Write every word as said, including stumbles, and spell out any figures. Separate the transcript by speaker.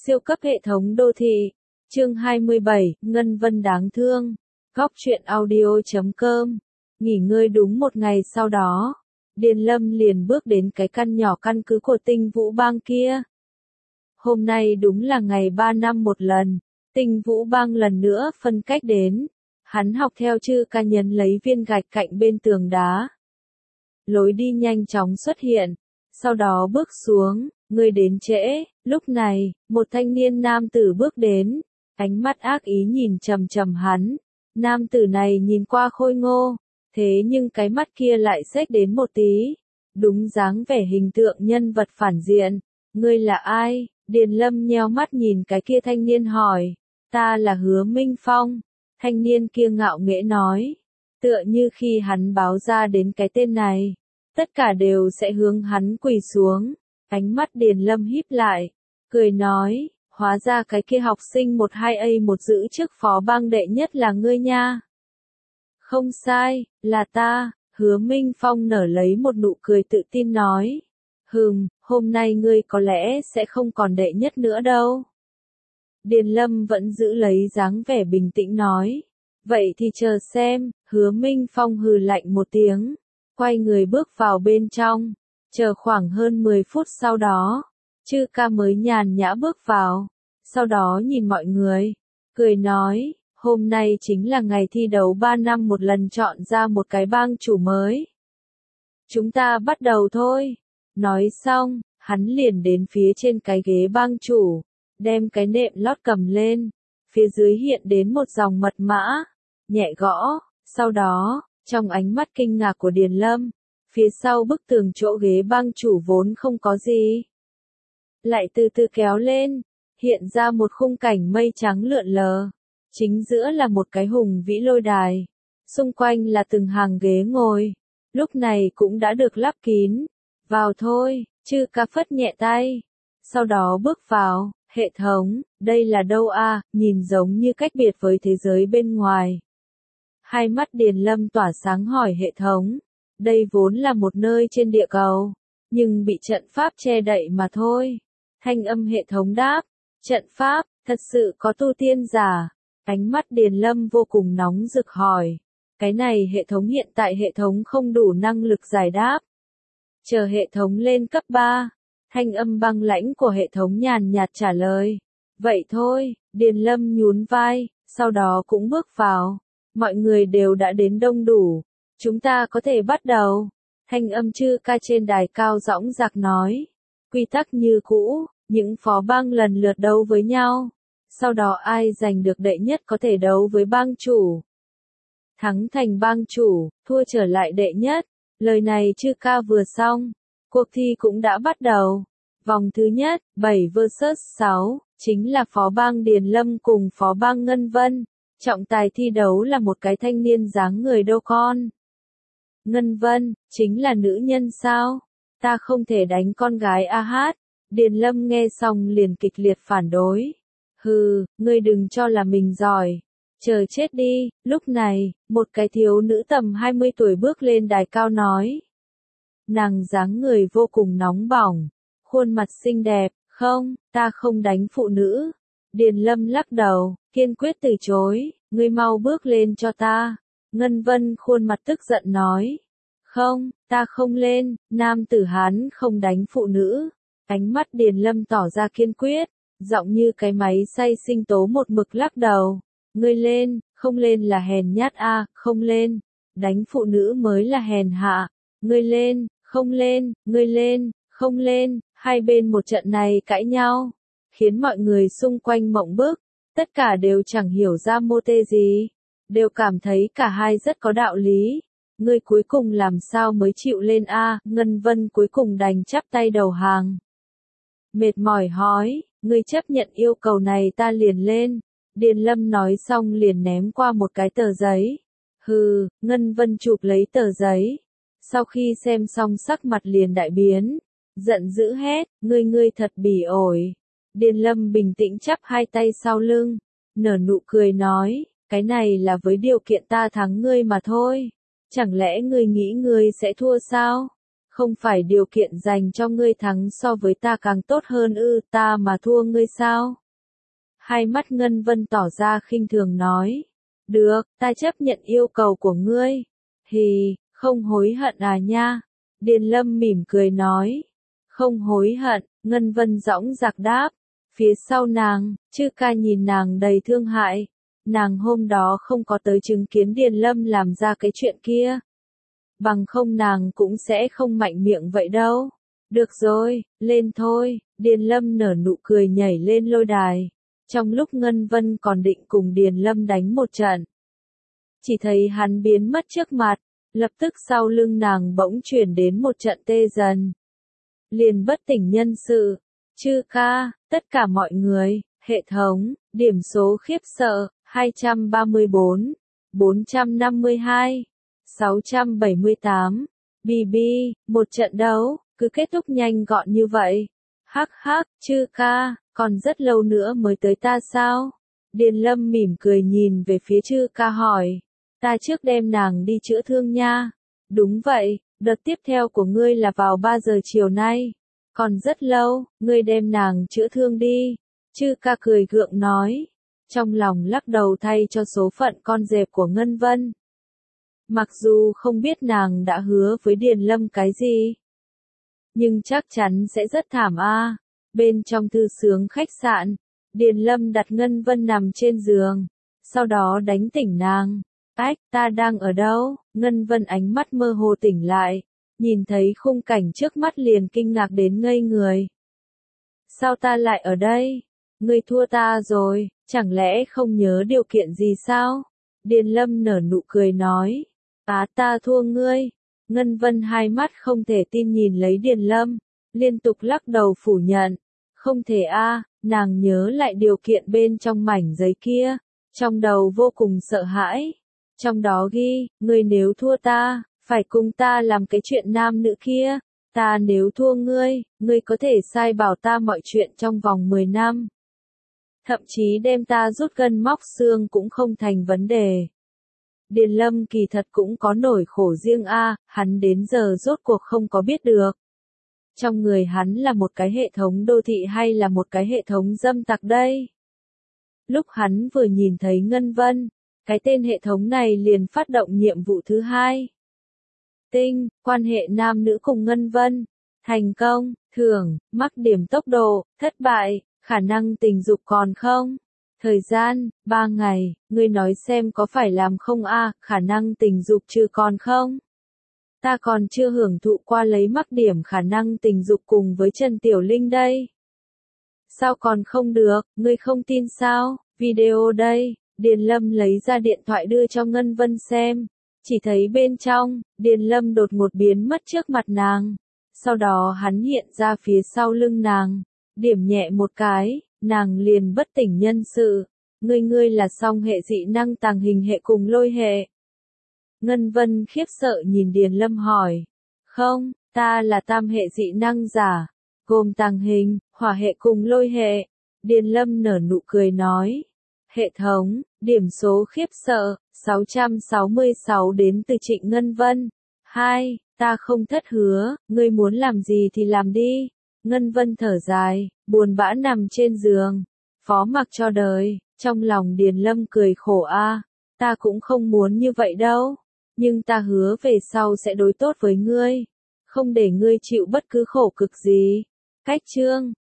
Speaker 1: Siêu cấp hệ thống đô thị. Chương hai mươi bảy, Ngân Vân đáng thương. Góc truyện audio chấm com. Nghỉ ngơi đúng một ngày sau đó, Điền Lâm liền bước đến cái căn nhỏ căn cứ của Tinh Vũ Bang kia. Hôm nay đúng là ngày ba năm một lần, Tinh Vũ Bang lần nữa phân cách đến. Hắn học theo chư ca nhấn lấy viên gạch cạnh bên tường đá. Lối đi nhanh chóng xuất hiện, sau đó bước xuống, người đến trễ. Lúc này, một thanh niên nam tử bước đến, ánh mắt ác ý nhìn chằm chằm hắn. Nam tử này nhìn qua khôi ngô, thế nhưng cái mắt kia lại xếch đến một tí, đúng dáng vẻ hình tượng nhân vật phản diện. Ngươi là ai? Điền Lâm nheo mắt nhìn cái kia thanh niên hỏi. Ta là Hứa Minh Phong. Thanh niên kia ngạo nghễ nói, tựa như khi hắn báo ra đến cái tên này, tất cả đều sẽ hướng hắn quỳ xuống. Ánh mắt Điền Lâm híp lại, cười nói, hóa ra cái kia học sinh một hai A một giữ chức phó bang đệ nhất là ngươi nha. Không sai, là ta. Hứa Minh Phong nở lấy một nụ cười tự tin nói, hừm, hôm nay ngươi có lẽ sẽ không còn đệ nhất nữa đâu. Điền Lâm vẫn giữ lấy dáng vẻ bình tĩnh nói, vậy thì chờ xem. Hứa Minh Phong hừ lạnh một tiếng, quay người bước vào bên trong. Chờ khoảng hơn mười phút sau đó, chư ca mới nhàn nhã bước vào, sau đó nhìn mọi người, cười nói, hôm nay chính là ngày thi đấu ba năm một lần chọn ra một cái bang chủ mới. Chúng ta bắt đầu thôi. Nói xong, hắn liền đến phía trên cái ghế bang chủ, đem cái nệm lót cầm lên, phía dưới hiện đến một dòng mật mã, nhẹ gõ, sau đó, trong ánh mắt kinh ngạc của Điền Lâm, phía sau bức tường chỗ ghế bang chủ vốn không có gì, lại từ từ kéo lên, hiện ra một khung cảnh mây trắng lượn lờ, chính giữa là một cái hùng vĩ lôi đài, xung quanh là từng hàng ghế ngồi, lúc này cũng đã được lắp kín. Vào thôi. Chư ca phất nhẹ tay, sau đó bước vào. Hệ thống, đây là đâu a? Nhìn giống như cách biệt với thế giới bên ngoài. Hai mắt Điền Lâm tỏa sáng hỏi hệ thống, đây vốn là một nơi trên địa cầu, nhưng bị trận pháp che đậy mà thôi. Thanh âm hệ thống đáp, trận pháp, thật sự có tu tiên giả? Ánh mắt Điền Lâm vô cùng nóng rực hỏi, cái này hệ thống hiện tại hệ thống không đủ năng lực giải đáp. Chờ hệ thống lên cấp ba. Thanh âm băng lãnh của hệ thống nhàn nhạt trả lời. Vậy thôi. Điền Lâm nhún vai, sau đó cũng bước vào. Mọi người đều đã đến đông đủ. Chúng ta có thể bắt đầu. Thanh âm chư ca trên đài cao dõng dạc nói. Quy tắc như cũ, những phó bang lần lượt đấu với nhau. Sau đó ai giành được đệ nhất có thể đấu với bang chủ. Thắng thành bang chủ, thua trở lại đệ nhất. Lời này chư ca vừa xong. Cuộc thi cũng đã bắt đầu. Vòng thứ nhất, bảy versus sáu, chính là phó bang Điền Lâm cùng phó bang Ngân Vân. Trọng tài thi đấu là một cái thanh niên dáng người đô con. Ngân Vân, chính là nữ nhân sao? Ta không thể đánh con gái a hát. Điền Lâm nghe xong liền kịch liệt phản đối. Hừ, ngươi đừng cho là mình giỏi. Chờ chết đi. Lúc này, một cái thiếu nữ tầm hai mươi tuổi bước lên đài cao nói. Nàng dáng người vô cùng nóng bỏng, khuôn mặt xinh đẹp, không, ta không đánh phụ nữ. Điền Lâm lắc đầu, kiên quyết từ chối, ngươi mau bước lên cho ta. Ngân Vân khuôn mặt tức giận nói, không, ta không lên, nam tử Hán không đánh phụ nữ. Ánh mắt Điền Lâm tỏ ra kiên quyết, giọng như cái máy xay sinh tố một mực lắc đầu, ngươi lên, không lên là hèn nhát a, không lên, đánh phụ nữ mới là hèn hạ, ngươi lên. Không lên, ngươi lên, không lên, hai bên một trận này cãi nhau, khiến mọi người xung quanh mộng bức, tất cả đều chẳng hiểu ra mô tê gì, đều cảm thấy cả hai rất có đạo lý. Ngươi cuối cùng làm sao mới chịu lên a? Ngân Vân cuối cùng đành chắp tay đầu hàng. Mệt mỏi hỏi, ngươi chấp nhận yêu cầu này ta liền lên. Điền Lâm nói xong liền ném qua một cái tờ giấy. Hừ, Ngân Vân chụp lấy tờ giấy. Sau khi xem xong sắc mặt liền đại biến, giận dữ hét, ngươi ngươi thật bỉ ổi. Điền Lâm bình tĩnh chắp hai tay sau lưng, nở nụ cười nói, cái này là với điều kiện ta thắng ngươi mà thôi. Chẳng lẽ ngươi nghĩ ngươi sẽ thua sao? Không phải điều kiện dành cho ngươi thắng so với ta càng tốt hơn ư, ta mà thua ngươi sao? Hai mắt Ngân Vân tỏ ra khinh thường nói. Được, ta chấp nhận yêu cầu của ngươi. Hì, không hối hận à nha? Điền Lâm mỉm cười nói. Không hối hận, Ngân Vân dõng dạc đáp. Phía sau nàng, Chư Ca nhìn nàng đầy thương hại. Nàng hôm đó không có tới chứng kiến Điền Lâm làm ra cái chuyện kia. Bằng không nàng cũng sẽ không mạnh miệng vậy đâu. Được rồi, lên thôi, Điền Lâm nở nụ cười nhảy lên lôi đài. Trong lúc Ngân Vân còn định cùng Điền Lâm đánh một trận. Chỉ thấy hắn biến mất trước mặt, lập tức sau lưng nàng bỗng chuyển đến một trận tê dần. Liền bất tỉnh nhân sự, Chư Ca, tất cả mọi người, hệ thống, điểm số khiếp sợ, hai trăm ba mươi bốn, bốn trăm năm mươi hai, sáu trăm bảy mươi tám, bê bê, một trận đấu, cứ kết thúc nhanh gọn như vậy. Hắc hắc, Chư Ca, còn rất lâu nữa mới tới ta sao? Điền Lâm mỉm cười nhìn về phía Chư Ca hỏi. Ta trước đem nàng đi chữa thương nha. Đúng vậy, đợt tiếp theo của ngươi là vào ba giờ chiều nay. Còn rất lâu, ngươi đem nàng chữa thương đi. Chư Ca cười gượng nói. Trong lòng lắc đầu thay cho số phận con dẹp của Ngân Vân. Mặc dù không biết nàng đã hứa với Điền Lâm cái gì. Nhưng chắc chắn sẽ rất thảm a. Bên trong thư xướng khách sạn, Điền Lâm đặt Ngân Vân nằm trên giường. Sau đó đánh tỉnh nàng. Ách, ta đang ở đâu? Ngân Vân ánh mắt mơ hồ tỉnh lại. Nhìn thấy khung cảnh trước mắt liền kinh ngạc đến ngây người. Sao ta lại ở đây? Ngươi thua ta rồi, chẳng lẽ không nhớ điều kiện gì sao? Điền Lâm nở nụ cười nói. Á ta thua ngươi. Ngân Vân hai mắt không thể tin nhìn lấy Điền Lâm, liên tục lắc đầu phủ nhận. Không thể a, nàng nhớ lại điều kiện bên trong mảnh giấy kia, trong đầu vô cùng sợ hãi. Trong đó ghi, ngươi nếu thua ta, phải cùng ta làm cái chuyện nam nữ kia. Ta nếu thua ngươi, ngươi có thể sai bảo ta mọi chuyện trong vòng mười năm. Thậm chí đem ta rút gân móc xương cũng không thành vấn đề. Điền Lâm kỳ thật cũng có nỗi khổ riêng a, hắn đến giờ rốt cuộc không có biết được. Trong người hắn là một cái hệ thống đô thị hay là một cái hệ thống dâm tặc đây? Lúc hắn vừa nhìn thấy Ngân Vân, cái tên hệ thống này liền phát động nhiệm vụ thứ hai. Tinh, quan hệ nam nữ cùng Ngân Vân. Thành công, thưởng, mắc điểm tốc độ, thất bại, khả năng tình dục còn không? Thời gian, ba ngày, ngươi nói xem có phải làm không a, khả năng tình dục trừ còn không? Ta còn chưa hưởng thụ qua lấy mắc điểm khả năng tình dục cùng với Trần Tiểu Linh đây. Sao còn không được, ngươi không tin sao? Video đây, Điền Lâm lấy ra điện thoại đưa cho Ngân Vân xem. Chỉ thấy bên trong, Điền Lâm đột ngột biến mất trước mặt nàng. Sau đó hắn hiện ra phía sau lưng nàng. Điểm nhẹ một cái, nàng liền bất tỉnh nhân sự. Ngươi ngươi là song hệ dị năng tàng hình hệ cùng lôi hệ. Ngân Vân khiếp sợ nhìn Điền Lâm hỏi. Không, ta là tam hệ dị năng giả. Gồm tàng hình, hỏa hệ cùng lôi hệ. Điền Lâm nở nụ cười nói. Hệ thống, điểm số khiếp sợ, sáu trăm sáu mươi sáu đến từ Trịnh Ngân Vân. hai. Ta không thất hứa, ngươi muốn làm gì thì làm đi. Ngân Vân thở dài, buồn bã nằm trên giường. Phó mặc cho đời, trong lòng Điền Lâm cười khổ a. Ta cũng không muốn như vậy đâu. Nhưng ta hứa về sau sẽ đối tốt với ngươi. Không để ngươi chịu bất cứ khổ cực gì. Cách chương